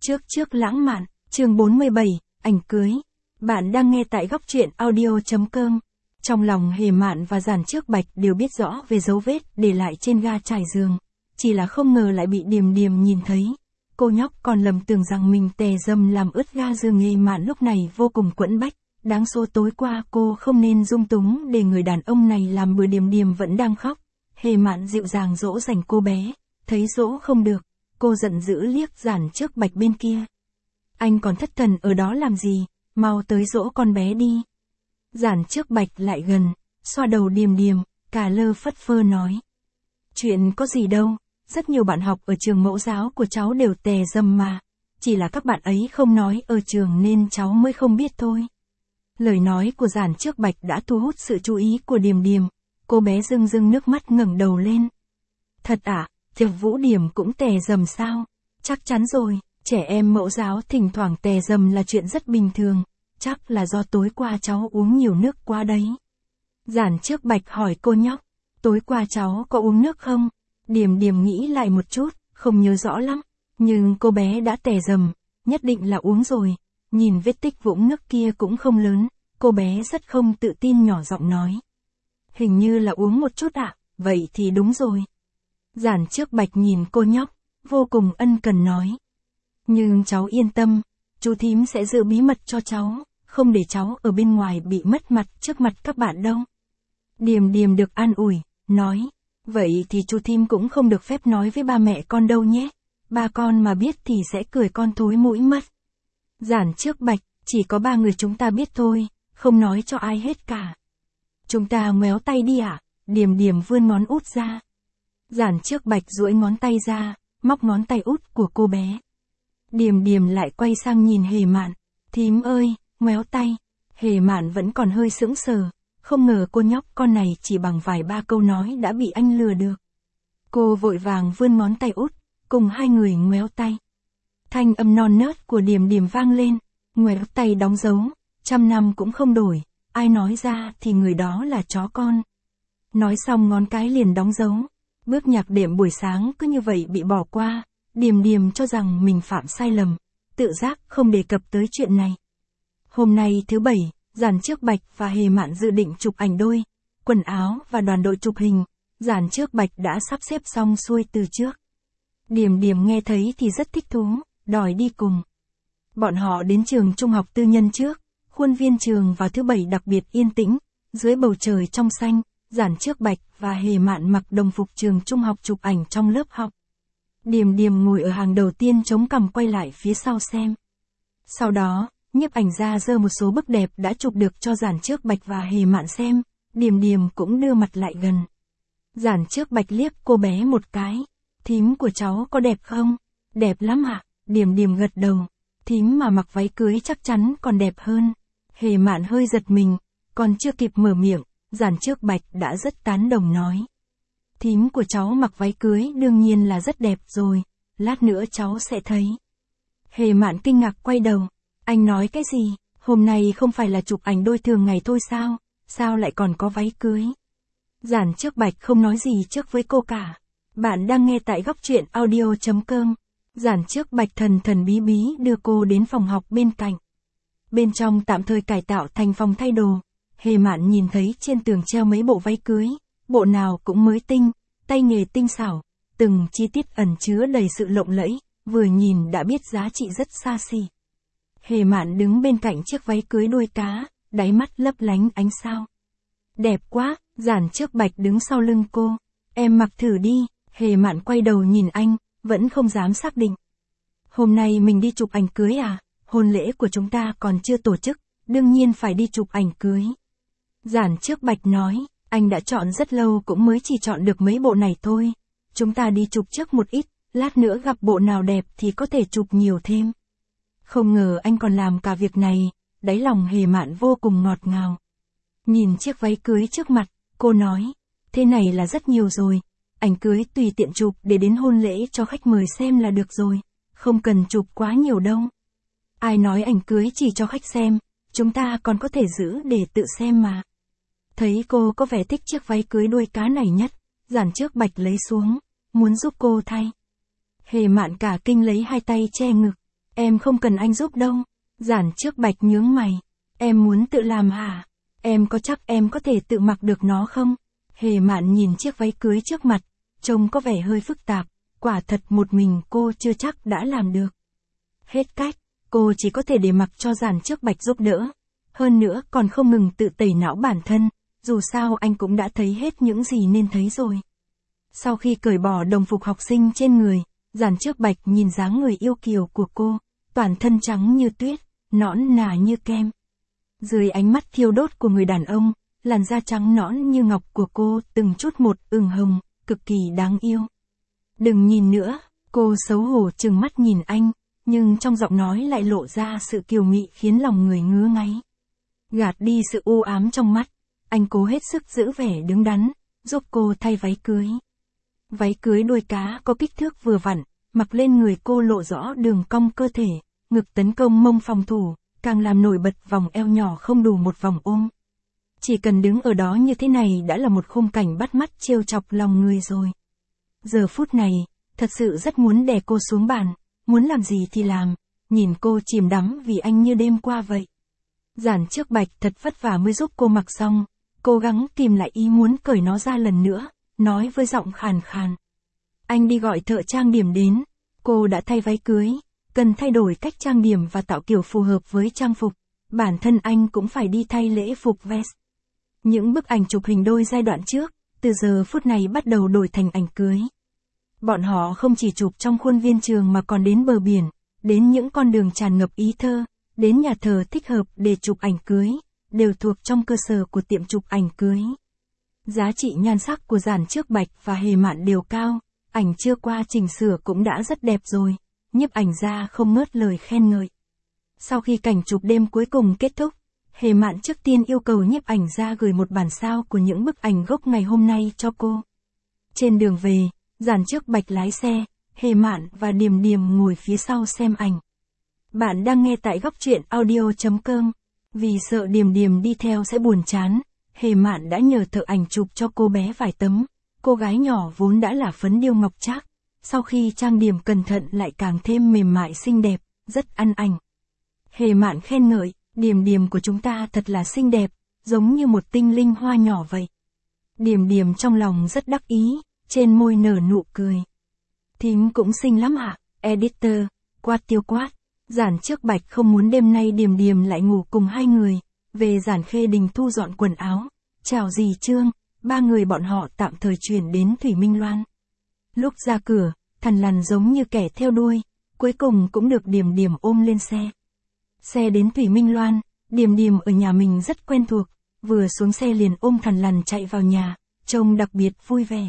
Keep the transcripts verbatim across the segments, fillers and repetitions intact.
Trước trước lãng mạn, chương bốn mươi bảy, ảnh cưới. Bạn đang nghe tại góc truyện audio chấm com. Trong lòng Hề Mạn và Giản Trước Bạch đều biết rõ về dấu vết để lại trên ga trải giường. Chỉ là không ngờ lại bị Điềm Điềm nhìn thấy. Cô nhóc còn lầm tưởng rằng mình tè dầm làm ướt ga giường. Hề Mạn lúc này vô cùng quẫn bách. Đáng số tối qua cô không nên dung túng để người đàn ông này làm bừa. Điềm Điềm vẫn đang khóc. Hề Mạn dịu dàng dỗ dành cô bé. Thấy dỗ không được, cô giận dữ liếc Giản Trước Bạch bên kia. Anh còn thất thần ở đó làm gì, mau tới dỗ con bé đi. Giản Trước Bạch lại gần, xoa đầu Điềm Điềm, cà lơ phất phơ nói. Chuyện có gì đâu, rất nhiều bạn học ở trường mẫu giáo của cháu đều tè dầm mà. Chỉ là các bạn ấy không nói ở trường nên cháu mới không biết thôi. Lời nói của Giản Trước Bạch đã thu hút sự chú ý của Điềm Điềm. Cô bé rưng rưng nước mắt ngẩng đầu lên. Thật ạ, à, Thiệp Vũ Điểm cũng tè dầm sao? Chắc chắn rồi, trẻ em mẫu giáo thỉnh thoảng tè dầm là chuyện rất bình thường. Chắc là do tối qua cháu uống nhiều nước quá đấy. Giản Trước Bạch hỏi cô nhóc. Tối qua cháu có uống nước không? Điềm Điềm nghĩ lại một chút, không nhớ rõ lắm. Nhưng cô bé đã tè dầm, nhất định là uống rồi. Nhìn vết tích vũng nước kia cũng không lớn. Cô bé rất không tự tin nhỏ giọng nói. Hình như là uống một chút ạ, à? Vậy thì đúng rồi. Giản Trước Bạch nhìn cô nhóc, vô cùng ân cần nói. Nhưng cháu yên tâm, chú thím sẽ giữ bí mật cho cháu, không để cháu ở bên ngoài bị mất mặt trước mặt các bạn đâu. Điềm Điềm được an ủi, nói. Vậy thì chú thím cũng không được phép nói với ba mẹ con đâu nhé. Ba con mà biết thì sẽ cười con thối mũi mất. Giản Trước Bạch, chỉ có ba người chúng ta biết thôi, không nói cho ai hết cả. Chúng ta ngoéo tay đi ạ, à? Điềm Điềm vươn ngón út ra. Giản Trước Bạch duỗi ngón tay ra, móc ngón tay út của cô bé. Điềm Điềm lại quay sang nhìn Hề Mạn. Thím ơi, ngoéo tay. Hề Mạn vẫn còn hơi sững sờ, không ngờ cô nhóc con này chỉ bằng vài ba câu nói đã bị anh lừa được. Cô vội vàng vươn ngón tay út, cùng hai người ngoéo tay. Thanh âm non nớt của Điềm Điềm vang lên, ngoéo tay đóng dấu, trăm năm cũng không đổi, ai nói ra thì người đó là chó con. Nói xong ngón cái liền đóng dấu. Bước nhạc đệm buổi sáng cứ như vậy bị bỏ qua. Điềm Điềm cho rằng mình phạm sai lầm, tự giác không đề cập tới chuyện này. Hôm nay thứ bảy, Giản Trước Bạch và Hề Mạn dự định chụp ảnh đôi, quần áo và đoàn đội chụp hình. Giản Trước Bạch đã sắp xếp xong xuôi từ trước. Điềm Điềm nghe thấy thì rất thích thú, đòi đi cùng. Bọn họ đến trường trung học tư nhân trước, khuôn viên trường vào thứ bảy đặc biệt yên tĩnh, dưới bầu trời trong xanh. Giản Trước Bạch và Hề Mạn mặc đồng phục trường trung học chụp ảnh trong lớp học. Điềm Điềm ngồi ở hàng đầu tiên chống cằm quay lại phía sau xem. Sau đó, nhiếp ảnh gia giơ một số bức đẹp đã chụp được cho Giản Trước Bạch và Hề Mạn xem. Điềm Điềm cũng đưa mặt lại gần. Giản Trước Bạch liếc cô bé một cái. Thím của cháu có đẹp không? Đẹp lắm ạ. Điềm Điềm gật đầu. Thím mà mặc váy cưới chắc chắn còn đẹp hơn. Hề Mạn hơi giật mình, còn chưa kịp mở miệng. Giản Trước Bạch đã rất tán đồng nói. Thím của cháu mặc váy cưới đương nhiên là rất đẹp rồi, lát nữa cháu sẽ thấy. Hề Mạn kinh ngạc quay đầu. Anh nói cái gì? Hôm nay không phải là chụp ảnh đôi thường ngày thôi sao? Sao lại còn có váy cưới? Giản Trước Bạch không nói gì trước với cô cả. Bạn đang nghe tại góc truyện audio chấm com. Giản Trước Bạch thần thần bí bí đưa cô đến phòng học bên cạnh. Bên trong tạm thời cải tạo thành phòng thay đồ. Hề Mạn nhìn thấy trên tường treo mấy bộ váy cưới, bộ nào cũng mới tinh, tay nghề tinh xảo, từng chi tiết ẩn chứa đầy sự lộng lẫy, vừa nhìn đã biết giá trị rất xa xỉ. Hề Mạn đứng bên cạnh chiếc váy cưới đuôi cá, đáy mắt lấp lánh ánh sao. Đẹp quá, Giản Trước Bạch đứng sau lưng cô. Em mặc thử đi. Hề Mạn quay đầu nhìn anh, vẫn không dám xác định. Hôm nay mình đi chụp ảnh cưới à? Hôn lễ của chúng ta còn chưa tổ chức, đương nhiên phải đi chụp ảnh cưới. Giản Trước Bạch nói, anh đã chọn rất lâu cũng mới chỉ chọn được mấy bộ này thôi. Chúng ta đi chụp trước một ít, lát nữa gặp bộ nào đẹp thì có thể chụp nhiều thêm. Không ngờ anh còn làm cả việc này, đáy lòng Hề Mạn vô cùng ngọt ngào. Nhìn chiếc váy cưới trước mặt, cô nói, thế này là rất nhiều rồi. Ảnh cưới tùy tiện chụp để đến hôn lễ cho khách mời xem là được rồi, không cần chụp quá nhiều đâu. Ai nói ảnh cưới chỉ cho khách xem, chúng ta còn có thể giữ để tự xem mà. Thấy cô có vẻ thích chiếc váy cưới đuôi cá này nhất, Giản Trước Bạch lấy xuống, muốn giúp cô thay. Hề Mạn cả kinh lấy hai tay che ngực. Em không cần anh giúp đâu. Giản Trước Bạch nhướng mày. Em muốn tự làm hả? Em có chắc em có thể tự mặc được nó không? Hề Mạn nhìn chiếc váy cưới trước mặt, trông có vẻ hơi phức tạp, quả thật một mình cô chưa chắc đã làm được. Hết cách, cô chỉ có thể để mặc cho Giản Trước Bạch giúp đỡ. Hơn nữa còn không ngừng tự tẩy não bản thân, dù sao anh cũng đã thấy hết những gì nên thấy rồi. Sau khi cởi bỏ đồng phục học sinh trên người, Giản Trước Bạch nhìn dáng người yêu kiều của cô, toàn thân trắng như tuyết, nõn nà như kem. Dưới ánh mắt thiêu đốt của người đàn ông, làn da trắng nõn như ngọc của cô từng chút một ửng hồng, cực kỳ đáng yêu. Đừng nhìn nữa, cô xấu hổ trừng mắt nhìn anh, nhưng trong giọng nói lại lộ ra sự kiều mị khiến lòng người ngứa ngáy. Gạt đi sự u ám trong mắt, anh cố hết sức giữ vẻ đứng đắn, giúp cô thay váy cưới. Váy cưới đuôi cá có kích thước vừa vặn, mặc lên người cô lộ rõ đường cong cơ thể, ngực tấn công mông phòng thủ, càng làm nổi bật vòng eo nhỏ không đủ một vòng ôm. Chỉ cần đứng ở đó như thế này đã là một khung cảnh bắt mắt trêu chọc lòng người rồi. Giờ phút này, thật sự rất muốn đè cô xuống bàn, muốn làm gì thì làm, nhìn cô chìm đắm vì anh như đêm qua vậy. Giản Trước Bạch thật vất vả mới giúp cô mặc xong, cố gắng kìm lại ý muốn cởi nó ra lần nữa, nói với giọng khàn khàn. Anh đi gọi thợ trang điểm đến, cô đã thay váy cưới, cần thay đổi cách trang điểm và tạo kiểu phù hợp với trang phục, bản thân anh cũng phải đi thay lễ phục vest. Những bức ảnh chụp hình đôi giai đoạn trước, từ giờ phút này bắt đầu đổi thành ảnh cưới. Bọn họ không chỉ chụp trong khuôn viên trường mà còn đến bờ biển, đến những con đường tràn ngập ý thơ, đến nhà thờ thích hợp để chụp ảnh cưới, đều thuộc trong cơ sở của tiệm chụp ảnh cưới. Giá trị nhan sắc của Giản Trước Bạch và Hề Mạn đều cao, ảnh chưa qua chỉnh sửa cũng đã rất đẹp rồi, nhiếp ảnh gia không ngớt lời khen ngợi. Sau khi cảnh chụp đêm cuối cùng kết thúc, Hề Mạn trước tiên yêu cầu nhiếp ảnh gia gửi một bản sao của những bức ảnh gốc ngày hôm nay cho cô. Trên đường về, Giản Trước Bạch lái xe, Hề Mạn và Điềm Điềm ngồi phía sau xem ảnh. Bạn đang nghe tại góc truyện audio chấm com. Vì sợ Điềm Điềm đi theo sẽ buồn chán, Hề Mạn đã nhờ thợ ảnh chụp cho cô bé vài tấm. Cô gái nhỏ vốn đã là phấn điêu ngọc trác, sau khi trang điểm cẩn thận lại càng thêm mềm mại xinh đẹp, rất ăn ảnh. Hề Mạn khen ngợi, Điềm Điềm của chúng ta thật là xinh đẹp, giống như một tinh linh hoa nhỏ vậy. Điềm Điềm trong lòng rất đắc ý, trên môi nở nụ cười. Thím cũng xinh lắm ạ, editor, quát tiêu quát. Giản Trước Bạch không muốn đêm nay Điềm Điềm lại ngủ cùng hai người, về Giản Khê Đình thu dọn quần áo, chào dì Trương, ba người bọn họ tạm thời chuyển đến Thủy Minh Loan. Lúc ra cửa, Thằn Lằn giống như kẻ theo đuôi, cuối cùng cũng được Điềm Điềm ôm lên xe. Xe đến Thủy Minh Loan, Điềm Điềm ở nhà mình rất quen thuộc, vừa xuống xe liền ôm Thằn Lằn chạy vào nhà, trông đặc biệt vui vẻ.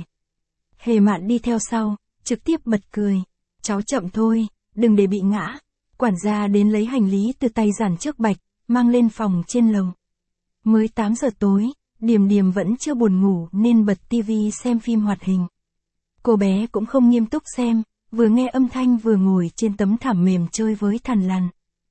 Hề Mạn đi theo sau, trực tiếp bật cười, cháu chậm thôi, đừng để bị ngã. Quản gia đến lấy hành lý từ tay Giản Trước Bạch, mang lên phòng trên lầu. Mới tám giờ tối, Điềm Điềm vẫn chưa buồn ngủ nên bật tivi xem phim hoạt hình. Cô bé cũng không nghiêm túc xem, vừa nghe âm thanh vừa ngồi trên tấm thảm mềm chơi với Thằn Lằn.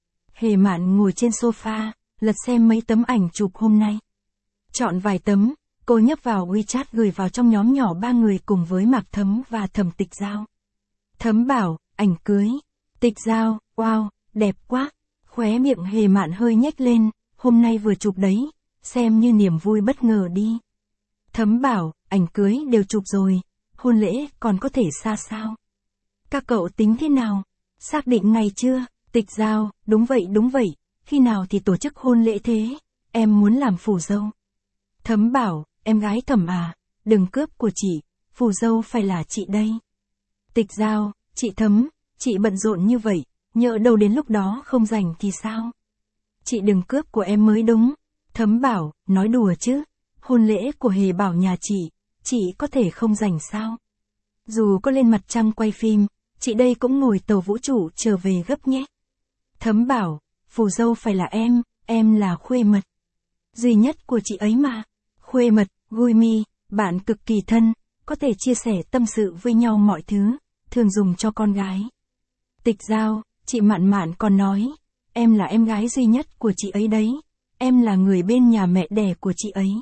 Hề Mạn ngồi trên sofa, lật xem mấy tấm ảnh chụp hôm nay. Chọn vài tấm, cô nhấp vào WeChat gửi vào trong nhóm nhỏ ba người cùng với Mạc Thấm và Thẩm Tịch Giao. Thấm bảo, ảnh cưới. Tịch Giao, wow, đẹp quá. Khóe miệng Hề Mạn hơi nhếch lên, hôm nay vừa chụp đấy, xem như niềm vui bất ngờ đi. Thấm bảo, ảnh cưới đều chụp rồi, hôn lễ còn có thể xa sao? Các cậu tính thế nào? Xác định ngày chưa? Tịch Giao, đúng vậy đúng vậy, khi nào thì tổ chức hôn lễ thế? Em muốn làm phù dâu. Thấm bảo, em gái Thẩm à, đừng cướp của chị, phù dâu phải là chị đây. Tịch Giao, chị Thấm, chị bận rộn như vậy, nhỡ đâu đến lúc đó không rảnh thì sao? Chị đừng cướp của em mới đúng. Thấm bảo, nói đùa chứ, hôn lễ của Hề Bảo nhà chị, chị có thể không rảnh sao? Dù có lên mặt trăng quay phim, chị đây cũng ngồi tàu vũ trụ trở về gấp nhé. Thấm bảo, phù dâu phải là em, em là khuê mật duy nhất của chị ấy mà. Khuê mật, Gui Mi, bạn cực kỳ thân, có thể chia sẻ tâm sự với nhau mọi thứ, thường dùng cho con gái. Tịch Giao, chị Mạn Mạn còn nói, em là em gái duy nhất của chị ấy đấy, em là người bên nhà mẹ đẻ của chị ấy.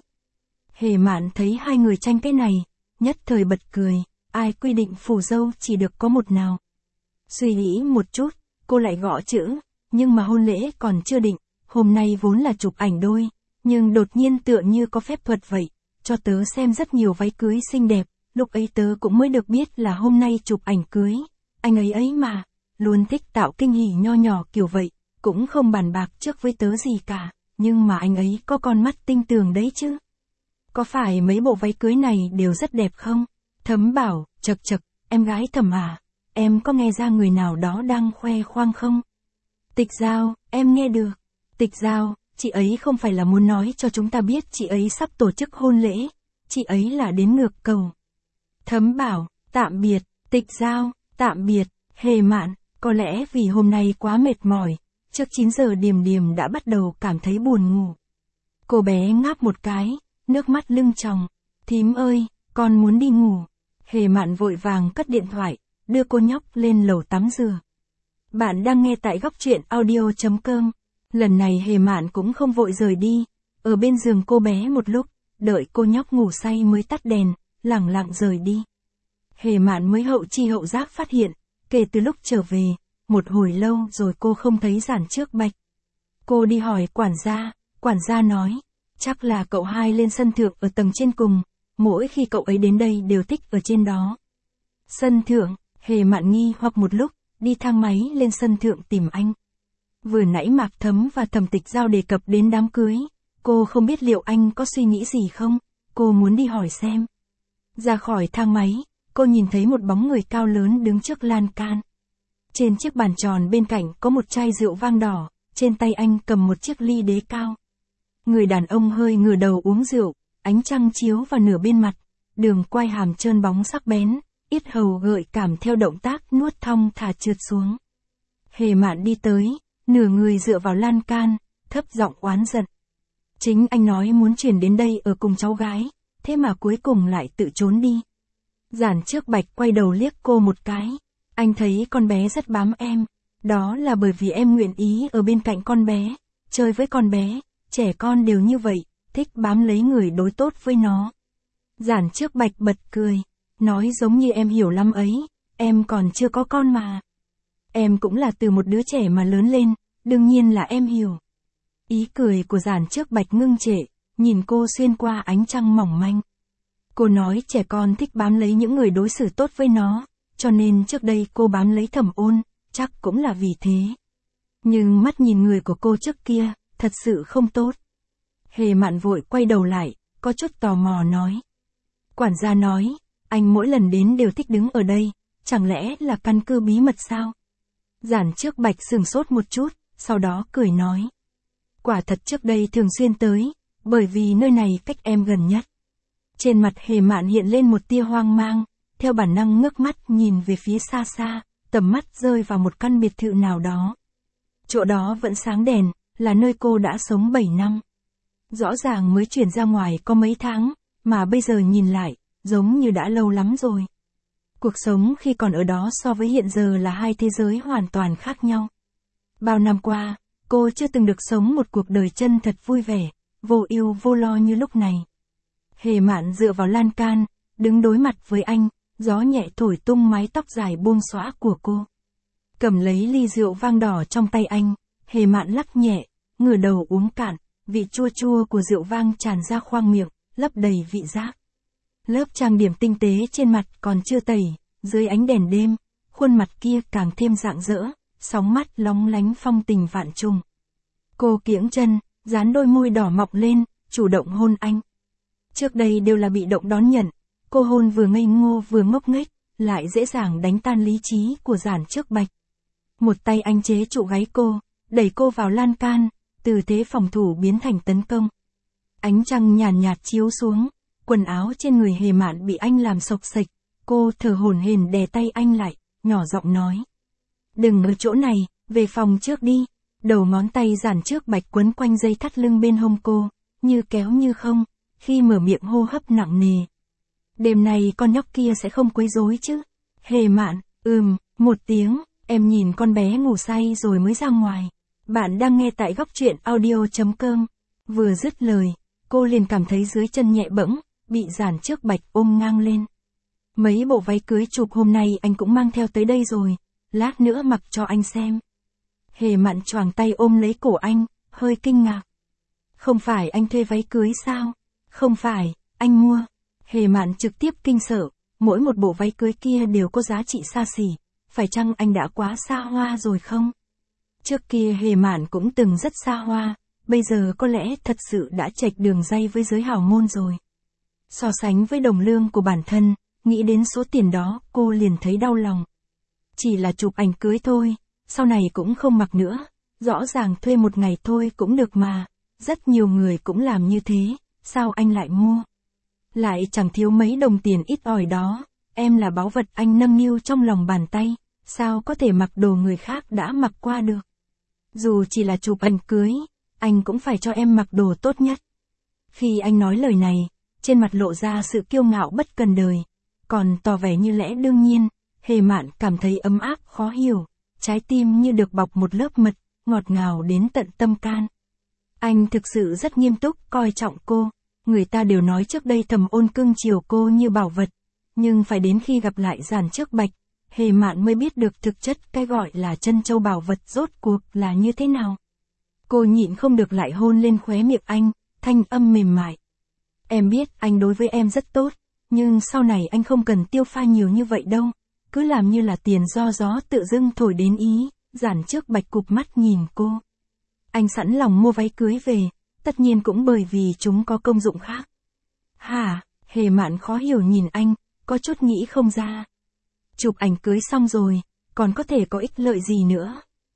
Hề Mạn thấy hai người tranh cái này, nhất thời bật cười, ai quy định phù dâu chỉ được có một nào. Suy nghĩ một chút, cô lại gõ chữ, nhưng mà hôn lễ còn chưa định, hôm nay vốn là chụp ảnh đôi, nhưng đột nhiên tựa như có phép thuật vậy, cho tớ xem rất nhiều váy cưới xinh đẹp, lúc ấy tớ cũng mới được biết là hôm nay chụp ảnh cưới, anh ấy ấy mà, luôn thích tạo kinh hỉ nho nhỏ kiểu vậy, cũng không bàn bạc trước với tớ gì cả, nhưng mà anh ấy có con mắt tinh tường đấy chứ. Có phải mấy bộ váy cưới này đều rất đẹp không? Thấm bảo, chật chật, em gái Thẩm à, em có nghe ra người nào đó đang khoe khoang không? Tịch Giao, em nghe được. Tịch Giao, chị ấy không phải là muốn nói cho chúng ta biết chị ấy sắp tổ chức hôn lễ, chị ấy là đến ngược cầu. Thấm bảo, tạm biệt, Tịch Giao, tạm biệt, Hề Mạn, có lẽ vì hôm nay quá mệt mỏi, trước chín giờ Điềm Điềm đã bắt đầu cảm thấy buồn ngủ. Cô bé ngáp một cái, nước mắt lưng tròng, thím ơi, con muốn đi ngủ. Hề Mạn vội vàng cất điện thoại, đưa cô nhóc lên lầu tắm rửa. Bạn đang nghe tại góc truyện audio chấm com. Lần này Hề Mạn cũng không vội rời đi, ở bên giường cô bé một lúc, đợi cô nhóc ngủ say mới tắt đèn, lẳng lặng rời đi. Hề Mạn mới hậu chi hậu giác phát hiện, kể từ lúc trở về, một hồi lâu rồi cô không thấy Giản Trước Bạch. Cô đi hỏi quản gia, quản gia nói, chắc là cậu hai lên sân thượng ở tầng trên cùng, mỗi khi cậu ấy đến đây đều thích ở trên đó. Sân thượng, Hề Mạn nghi hoặc một lúc, đi thang máy lên sân thượng tìm anh. Vừa nãy Mạc Thấm và Thẩm Tịch Giao đề cập đến đám cưới, cô không biết liệu anh có suy nghĩ gì không, cô muốn đi hỏi xem. Ra khỏi thang máy, cô nhìn thấy một bóng người cao lớn đứng trước lan can. Trên chiếc bàn tròn bên cạnh có một chai rượu vang đỏ, trên tay anh cầm một chiếc ly đế cao. Người đàn ông hơi ngửa đầu uống rượu, ánh trăng chiếu vào nửa bên mặt, đường quai hàm trơn bóng sắc bén, yết hầu gợi cảm theo động tác nuốt thong thả trượt xuống. Hề Mạn đi tới, nửa người dựa vào lan can, thấp giọng oán giận. Chính anh nói muốn chuyển đến đây ở cùng cháu gái, thế mà cuối cùng lại tự trốn đi. Giản Trước Bạch quay đầu liếc cô một cái, anh thấy con bé rất bám em, đó là bởi vì em nguyện ý ở bên cạnh con bé, chơi với con bé, trẻ con đều như vậy, thích bám lấy người đối tốt với nó. Giản Trước Bạch bật cười, nói giống như em hiểu lắm ấy, em còn chưa có con mà. Em cũng là từ một đứa trẻ mà lớn lên, đương nhiên là em hiểu. Ý cười của Giản Trước Bạch ngưng trệ, nhìn cô xuyên qua ánh trăng mỏng manh. Cô nói trẻ con thích bám lấy những người đối xử tốt với nó, cho nên trước đây cô bám lấy Thẩm Ôn, chắc cũng là vì thế. Nhưng mắt nhìn người của cô trước kia, thật sự không tốt. Hề Mạn vội quay đầu lại, có chút tò mò nói. Quản gia nói, anh mỗi lần đến đều thích đứng ở đây, chẳng lẽ là căn cứ bí mật sao? Giản Trước Bạch sửng sốt một chút, sau đó cười nói. Quả thật trước đây thường xuyên tới, bởi vì nơi này cách em gần nhất. Trên mặt Hề Mạn hiện lên một tia hoang mang, theo bản năng ngước mắt nhìn về phía xa xa, tầm mắt rơi vào một căn biệt thự nào đó. Chỗ đó vẫn sáng đèn, là nơi cô đã sống bảy năm. Rõ ràng mới chuyển ra ngoài có mấy tháng, mà bây giờ nhìn lại, giống như đã lâu lắm rồi. Cuộc sống khi còn ở đó so với hiện giờ là hai thế giới hoàn toàn khác nhau. Bao năm qua, cô chưa từng được sống một cuộc đời chân thật vui vẻ, vô ưu vô lo như lúc này. Hề Mạn dựa vào lan can, đứng đối mặt với anh, gió nhẹ thổi tung mái tóc dài buông xõa của cô. Cầm lấy ly rượu vang đỏ trong tay anh, Hề Mạn lắc nhẹ, ngửa đầu uống cạn, vị chua chua của rượu vang tràn ra khoang miệng, lấp đầy vị giác. Lớp trang điểm tinh tế trên mặt còn chưa tẩy, dưới ánh đèn đêm, khuôn mặt kia càng thêm rạng rỡ, sóng mắt lóng lánh phong tình vạn trùng. Cô kiễng chân, dán đôi môi đỏ mọng lên, chủ động hôn anh. Trước đây đều là bị động đón nhận, cô hôn vừa ngây ngô vừa ngốc nghếch, lại dễ dàng đánh tan lý trí của Giản Trước Bạch. Một tay anh chế trụ gáy cô, đẩy cô vào lan can, từ thế phòng thủ biến thành tấn công. Ánh trăng nhàn nhạt, nhạt chiếu xuống, quần áo trên người Hề Mạn bị anh làm xộc xệch, cô thở hổn hển đè tay anh lại, nhỏ giọng nói. Đừng ở chỗ này, về phòng trước đi. Đầu ngón tay Giản Trước Bạch quấn quanh dây thắt lưng bên hông cô, như kéo như không, khi mở miệng hô hấp nặng nề. Đêm này con nhóc kia sẽ không quấy rối chứ? Hề Mạn, ừm, một tiếng, em nhìn con bé ngủ say rồi mới ra ngoài. Bạn đang nghe tại góc truyện audio chấm com. Vừa dứt lời, cô liền cảm thấy dưới chân nhẹ bẫng, bị Giản Trước Bạch ôm ngang lên. Mấy bộ váy cưới chụp hôm nay anh cũng mang theo tới đây rồi, lát nữa mặc cho anh xem. Hề Mạn choàng tay ôm lấy cổ anh, hơi kinh ngạc. Không phải anh thuê váy cưới sao? Không phải, anh mua. Hề Mạn trực tiếp kinh sợ, mỗi một bộ váy cưới kia đều có giá trị xa xỉ, phải chăng anh đã quá xa hoa rồi không? Trước kia Hề Mạn cũng từng rất xa hoa, bây giờ có lẽ thật sự đã chệch đường ray với giới hào môn rồi. So sánh với đồng lương của bản thân, nghĩ đến số tiền đó, cô liền thấy đau lòng. Chỉ là chụp ảnh cưới thôi, sau này cũng không mặc nữa, rõ ràng thuê một ngày thôi cũng được mà, rất nhiều người cũng làm như thế, sao anh lại mua? Lại chẳng thiếu mấy đồng tiền ít ỏi đó, em là báu vật anh nâng niu trong lòng bàn tay, sao có thể mặc đồ người khác đã mặc qua được? Dù chỉ là chụp ảnh cưới, anh cũng phải cho em mặc đồ tốt nhất. Khi anh nói lời này, trên mặt lộ ra sự kiêu ngạo bất cần đời, còn tỏ vẻ như lẽ đương nhiên. Hề Mạn cảm thấy ấm áp khó hiểu, trái tim như được bọc một lớp mật, ngọt ngào đến tận tâm can. Anh thực sự rất nghiêm túc coi trọng cô, người ta đều nói trước đây thầm ôn cưng chiều cô như bảo vật, nhưng phải đến khi gặp lại Giản Trước Bạch, Hề Mạn mới biết được thực chất cái gọi là chân châu bảo vật rốt cuộc là như thế nào. Cô nhịn không được lại hôn lên khóe miệng anh, thanh âm mềm mại. Em biết anh đối với em rất tốt, nhưng sau này anh không cần tiêu pha nhiều như vậy đâu. Cứ làm như là tiền do gió tự dưng thổi đến ý. Giản Trước Bạch cụp mắt nhìn cô. Anh sẵn lòng mua váy cưới về, tất nhiên cũng bởi vì chúng có công dụng khác. Hả? Hề Mạn khó hiểu nhìn anh, có chút nghĩ không ra. Chụp ảnh cưới xong rồi, còn có thể có ích lợi gì nữa?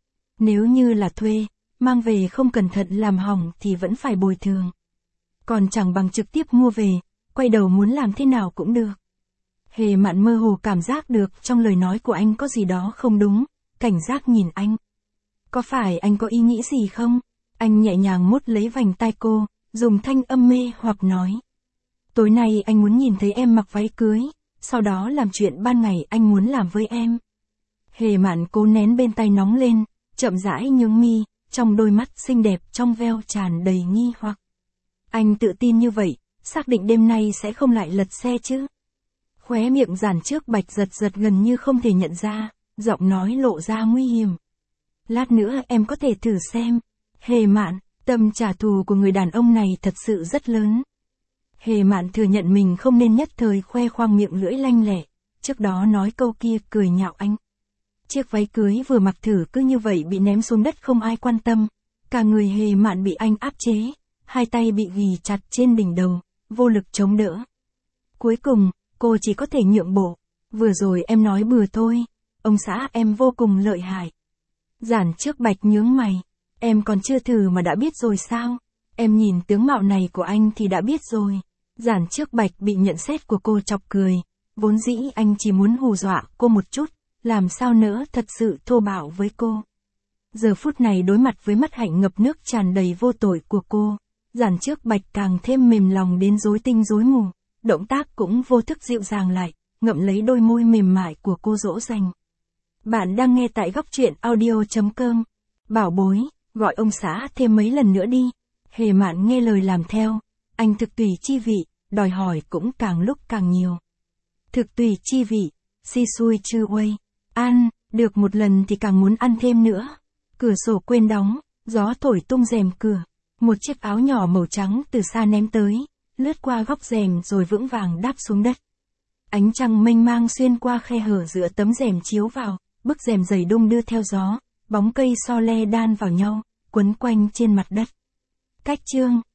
Nếu như là thuê, mang về không cẩn thận làm hỏng thì vẫn phải bồi thường. Còn chẳng bằng trực tiếp mua về, quay đầu muốn làm thế nào cũng được. Hề Mạn mơ hồ cảm giác được trong lời nói của anh có gì đó không đúng, cảnh giác nhìn anh. Có phải anh có ý nghĩ gì không? Anh nhẹ nhàng mút lấy vành tai cô, dùng thanh âm mê hoặc nói. Tối nay anh muốn nhìn thấy em mặc váy cưới, sau đó làm chuyện ban ngày anh muốn làm với em. Hề Mạn cố nén bên tai nóng lên, chậm rãi nhướng mi, trong đôi mắt xinh đẹp trong veo tràn đầy nghi hoặc. Anh tự tin như vậy, xác định đêm nay sẽ không lại lật xe chứ? Khóe miệng Giản Trước Bạch giật giật gần như không thể nhận ra, giọng nói lộ ra nguy hiểm. Lát nữa em có thể thử xem. Hề Mạn, tâm trả thù của người đàn ông này thật sự rất lớn. Hề Mạn thừa nhận mình không nên nhất thời khoe khoang miệng lưỡi lanh lẹ, trước đó nói câu kia cười nhạo anh. Chiếc váy cưới vừa mặc thử cứ như vậy bị ném xuống đất không ai quan tâm, cả người Hề Mạn bị anh áp chế, hai tay bị ghì chặt trên đỉnh đầu, vô lực chống đỡ. Cuối cùng, cô chỉ có thể nhượng bộ. Vừa rồi em nói bừa thôi, ông xã em vô cùng lợi hại. Giản Trước Bạch nhướng mày, em còn chưa thử mà đã biết rồi sao? Em nhìn tướng mạo này của anh thì đã biết rồi. Giản Trước Bạch bị nhận xét của cô chọc cười, vốn dĩ anh chỉ muốn hù dọa cô một chút, làm sao nỡ thật sự thô bạo với cô. Giờ phút này đối mặt với mắt hạnh ngập nước tràn đầy vô tội của cô, Giản Trước Bạch càng thêm mềm lòng đến rối tinh rối mù, động tác cũng vô thức dịu dàng lại, ngậm lấy đôi môi mềm mại của cô dỗ dành. Bạn đang nghe tại góc truyện audio chấm com. Bảo bối, gọi ông xã thêm mấy lần nữa đi. Hề Mạn nghe lời làm theo, anh thực tùy chi vị, đòi hỏi cũng càng lúc càng nhiều. Thực tùy chi vị, si xui chư uây, ăn, được một lần thì càng muốn ăn thêm nữa. Cửa sổ quên đóng, gió thổi tung rèm cửa, một chiếc áo nhỏ màu trắng từ xa ném tới, lướt qua góc rèm rồi vững vàng đáp xuống đất. Ánh trăng mênh mang xuyên qua khe hở giữa tấm rèm chiếu vào, bức rèm dày đung đưa theo gió, bóng cây so le đan vào nhau, quấn quanh trên mặt đất. Cách chương